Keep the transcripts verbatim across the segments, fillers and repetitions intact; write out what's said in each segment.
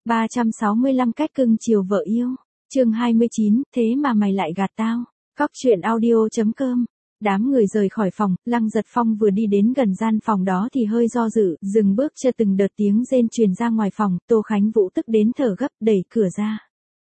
ba trăm sáu mươi lăm cách cưng chiều vợ yêu. Chương hai mươi chín, thế mà mày lại gạt tao. Cóc truyện audio chấm com. Đám người rời khỏi phòng, Lăng Giật Phong vừa đi đến gần gian phòng đó thì hơi do dự, dừng bước cho từng đợt tiếng rên truyền ra ngoài phòng, Tô Khánh Vũ tức đến thở gấp đẩy cửa ra.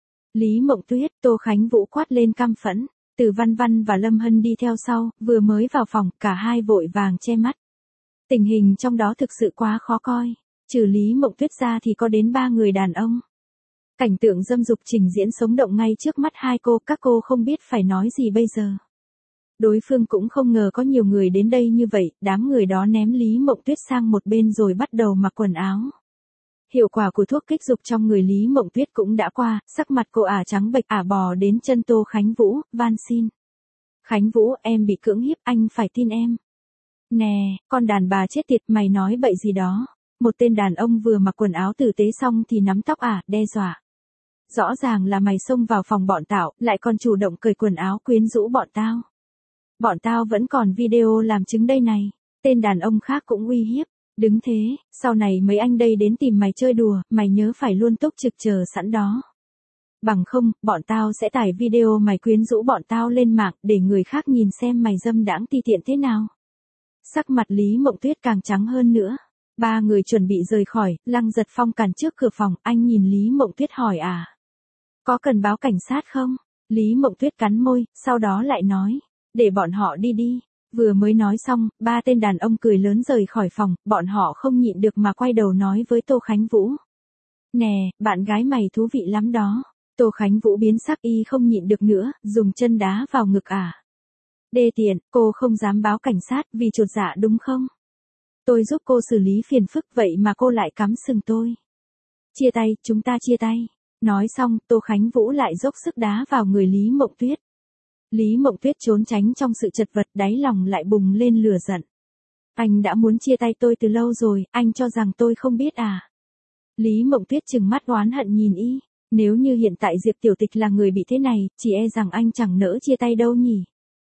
Lý Mộng Tuyết, Tô Khánh Vũ quát lên căm phẫn, Từ Văn Văn và Lâm Hân đi theo sau, vừa mới vào phòng, cả hai vội vàng che mắt. Tình hình trong đó thực sự quá khó coi, trừ Lý Mộng Tuyết ra thì có đến ba người đàn ông. Cảnh tượng dâm dục trình diễn sống động ngay trước mắt hai cô, các cô không biết phải nói gì bây giờ. Đối phương cũng không ngờ có nhiều người đến đây như vậy, đám người đó ném Lý Mộng Tuyết sang một bên rồi bắt đầu mặc quần áo. Hiệu quả của thuốc kích dục trong người Lý Mộng Tuyết cũng đã qua, sắc mặt cô ả trắng bệch, ả bò đến chân Tô Khánh Vũ, van xin. Khánh Vũ, em bị cưỡng hiếp, anh phải tin em. Nè, con đàn bà chết tiệt, mày nói bậy gì đó. Một tên đàn ông vừa mặc quần áo tử tế xong thì nắm tóc ả, đe dọa. Rõ ràng là mày xông vào phòng bọn tao, lại còn chủ động cởi quần áo quyến rũ bọn tao. Bọn tao vẫn còn video làm chứng đây này. Tên đàn ông khác cũng uy hiếp. Đứng thế, sau này mấy anh đây đến tìm mày chơi đùa, mày nhớ phải luôn túc trực chờ sẵn đó. Bằng không, bọn tao sẽ tải video mày quyến rũ bọn tao lên mạng để người khác nhìn xem mày dâm đãng ti tiện thế nào. Sắc mặt Lý Mộng Tuyết càng trắng hơn nữa. Ba người chuẩn bị rời khỏi, Lăng Giật Phong cản trước cửa phòng, anh nhìn Lý Mộng Tuyết hỏi à. Có cần báo cảnh sát không? Lý Mộng Tuyết cắn môi, sau đó lại nói. Để bọn họ đi đi. Vừa mới nói xong, ba tên đàn ông cười lớn rời khỏi phòng, bọn họ không nhịn được mà quay đầu nói với Tô Khánh Vũ. Nè, bạn gái mày thú vị lắm đó. Tô Khánh Vũ biến sắc, y không nhịn được nữa, dùng chân đá vào ngực ả. Đê tiện, cô không dám báo cảnh sát vì chột dạ đúng không? Tôi giúp cô xử lý phiền phức vậy mà cô lại cắm sừng tôi. Chia tay, chúng ta chia tay. Nói xong, Tô Khánh Vũ lại dốc sức đá vào người Lý Mộng Tuyết. Lý Mộng Tuyết trốn tránh trong sự chật vật, đáy lòng lại bùng lên lửa giận. Anh đã muốn chia tay tôi từ lâu rồi, anh cho rằng tôi không biết à? Lý Mộng Tuyết trừng mắt oán hận nhìn y. Nếu như hiện tại Diệp Tiểu Tịch là người bị thế này, chỉ e rằng anh chẳng nỡ chia tay đâu nhỉ.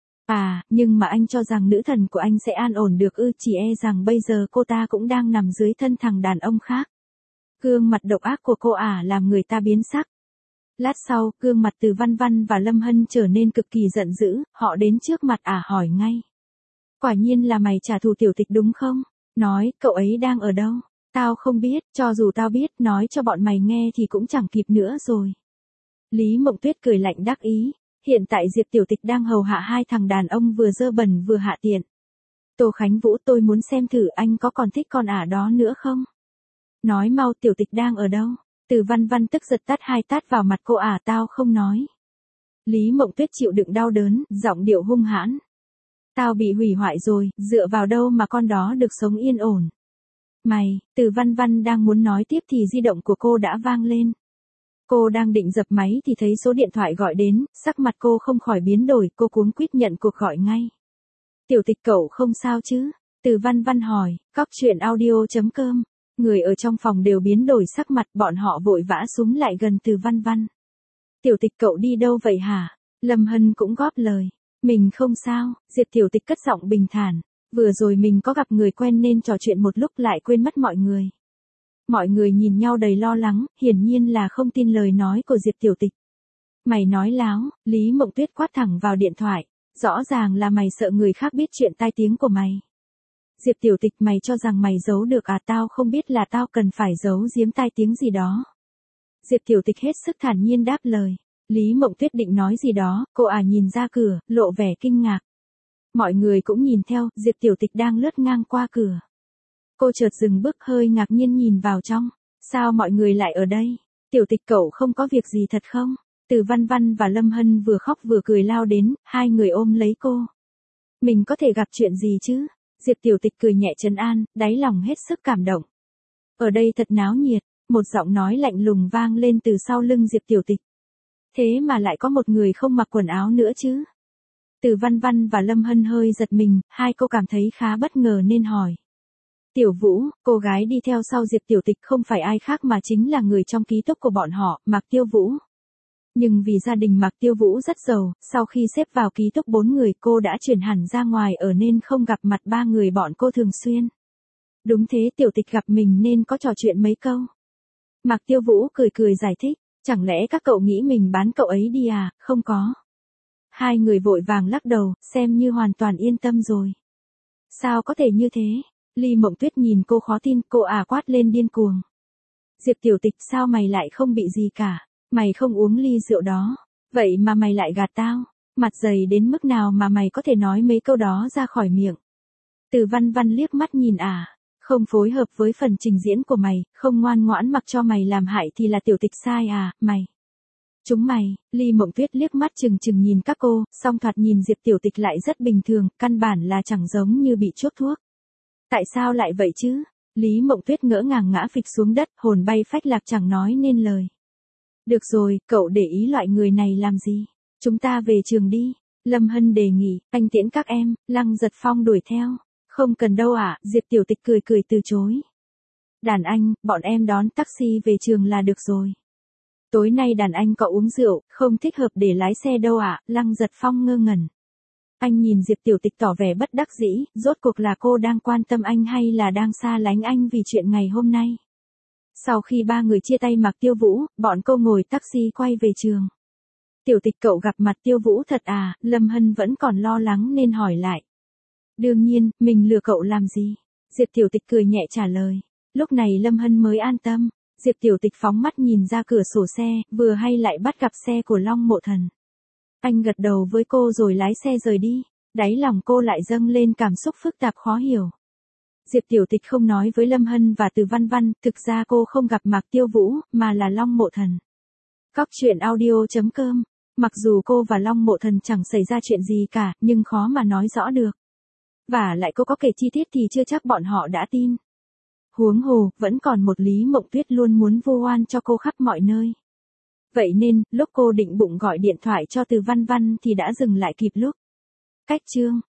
À, nhưng mà anh cho rằng nữ thần của anh sẽ an ổn được ư, chỉ e rằng bây giờ cô ta cũng đang nằm dưới thân thằng đàn ông khác. Gương mặt độc ác của cô ả làm người ta biến sắc. Lát sau, gương mặt Từ Văn Văn và Lâm Hân trở nên cực kỳ giận dữ, họ đến trước mặt ả hỏi ngay. Quả nhiên là mày trả thù Tiểu Tịch đúng không? Nói, cậu ấy đang ở đâu? Tao không biết, cho dù tao biết, nói cho bọn mày nghe thì cũng chẳng kịp nữa rồi. Lý Mộng Tuyết cười lạnh đắc ý. Hiện tại Diệp Tiểu Tịch đang hầu hạ hai thằng đàn ông vừa dơ bẩn vừa hạ tiện. Tô Khánh Vũ, tôi muốn xem thử anh có còn thích con ả đó nữa không? Nói mau, Tiểu Tịch đang ở đâu? Từ Văn Văn tức giật tát hai tát vào mặt cô ả, tao không nói. Lý Mộng Tuyết chịu đựng đau đớn, giọng điệu hung hãn. Tao bị hủy hoại rồi, dựa vào đâu mà con đó được sống yên ổn. Mày, Từ Văn Văn đang muốn nói tiếp thì di động của cô đã vang lên. Cô đang định dập máy thì thấy số điện thoại gọi đến, sắc mặt cô không khỏi biến đổi, cô cuống quýt nhận cuộc gọi ngay. Tiểu Tịch cậu không sao chứ? Từ Văn Văn hỏi, cóc truyện audio chấm com. Người ở trong phòng đều biến đổi sắc mặt, bọn họ vội vã súng lại gần Từ Văn Văn. Tiểu Tịch cậu đi đâu vậy hả? Lâm Hân cũng góp lời. Mình không sao, Diệp Tiểu Tịch cất giọng bình thản. Vừa rồi mình có gặp người quen nên trò chuyện một lúc lại quên mất mọi người. Mọi người nhìn nhau đầy lo lắng, hiển nhiên là không tin lời nói của Diệp Tiểu Tịch. Mày nói láo, Lý Mộng Tuyết quát thẳng vào điện thoại. Rõ ràng là mày sợ người khác biết chuyện tai tiếng của mày. Diệp Tiểu Tịch, mày cho rằng mày giấu được à? Tao không biết là tao cần phải giấu giếm tai tiếng gì đó. Diệp Tiểu Tịch hết sức thản nhiên đáp lời. Lý Mộng Tuyết định nói gì đó, cô à nhìn ra cửa, lộ vẻ kinh ngạc. Mọi người cũng nhìn theo, Diệp Tiểu Tịch đang lướt ngang qua cửa. Cô chợt dừng bước hơi ngạc nhiên nhìn vào trong. Sao mọi người lại ở đây? Tiểu Tịch cậu không có việc gì thật không? Từ Văn Văn và Lâm Hân vừa khóc vừa cười lao đến, hai người ôm lấy cô. Mình có thể gặp chuyện gì chứ? Diệp Tiểu Tịch cười nhẹ trấn an, đáy lòng hết sức cảm động. Ở đây thật náo nhiệt, một giọng nói lạnh lùng vang lên từ sau lưng Diệp Tiểu Tịch. Thế mà lại có một người không mặc quần áo nữa chứ? Từ Văn Văn và Lâm Hân hơi giật mình, hai cô cảm thấy khá bất ngờ nên hỏi. Tiểu Vũ, cô gái đi theo sau Diệp Tiểu Tịch không phải ai khác mà chính là người trong ký túc của bọn họ, Mạc Tiêu Vũ. Nhưng vì gia đình Mạc Tiêu Vũ rất giàu, sau khi xếp vào ký túc bốn người cô đã chuyển hẳn ra ngoài ở nên không gặp mặt ba người bọn cô thường xuyên. Đúng thế, Tiểu Tịch gặp mình nên có trò chuyện mấy câu. Mạc Tiêu Vũ cười cười giải thích, chẳng lẽ các cậu nghĩ mình bán cậu ấy đi à, không có. Hai người vội vàng lắc đầu, xem như hoàn toàn yên tâm rồi. Sao có thể như thế? Ly Mộng Tuyết nhìn cô khó tin, cô à quát lên điên cuồng. Diệp Tiểu Tịch, sao mày lại không bị gì cả? Mày không uống ly rượu đó, vậy mà mày lại gạt tao. Mặt dày đến mức nào mà mày có thể nói mấy câu đó ra khỏi miệng? Từ Văn Văn liếc mắt nhìn à, không phối hợp với phần trình diễn của mày, không ngoan ngoãn mặc cho mày làm hại thì là Tiểu Tịch sai à, mày. Chúng mày, Ly Mộng Tuyết liếc mắt chừng chừng nhìn các cô, song thoạt nhìn Diệp Tiểu Tịch lại rất bình thường, căn bản là chẳng giống như bị chuốc thuốc. Tại sao lại vậy chứ? Lý Mộng Tuyết ngỡ ngàng ngã phịch xuống đất, hồn bay phách lạc chẳng nói nên lời. Được rồi, cậu để ý loại người này làm gì? Chúng ta về trường đi. Lâm Hân đề nghị, anh tiễn các em. Lăng Giật Phong đuổi theo. Không cần đâu ạ, à, Diệp Tiểu Tịch cười cười từ chối. Đàn anh, bọn em đón taxi về trường là được rồi. Tối nay đàn anh có uống rượu, không thích hợp để lái xe đâu ạ, à, Lăng Giật Phong ngơ ngẩn. Anh nhìn Diệp Tiểu Tịch tỏ vẻ bất đắc dĩ, rốt cuộc là cô đang quan tâm anh hay là đang xa lánh anh vì chuyện ngày hôm nay. Sau khi ba người chia tay Mạc Tiêu Vũ, bọn cô ngồi taxi quay về trường. Tiểu Tịch, cậu gặp mặt Tiêu Vũ thật à? Lâm Hân vẫn còn lo lắng nên hỏi lại. Đương nhiên, mình lừa cậu làm gì? Diệp Tiểu Tịch cười nhẹ trả lời. Lúc này Lâm Hân mới an tâm. Diệp Tiểu Tịch phóng mắt nhìn ra cửa sổ xe, vừa hay lại bắt gặp xe của Long Mộ Thần. Anh gật đầu với cô rồi lái xe rời đi. Đáy lòng cô lại dâng lên cảm xúc phức tạp khó hiểu. Diệp Tiểu Tịch không nói với Lâm Hân và Từ Văn Văn, thực ra cô không gặp Mạc Tiêu Vũ, mà là Long Mộ Thần. Cóc truyện audio chấm com. Mặc dù cô và Long Mộ Thần chẳng xảy ra chuyện gì cả, nhưng khó mà nói rõ được. Và lại cô có kể chi tiết thì chưa chắc bọn họ đã tin. Huống hồ, vẫn còn một Lý Mộng Tuyết luôn muốn vu oan cho cô khắp mọi nơi. Vậy nên, lúc cô định bụng gọi điện thoại cho Từ Văn Văn thì đã dừng lại kịp lúc. Cách chương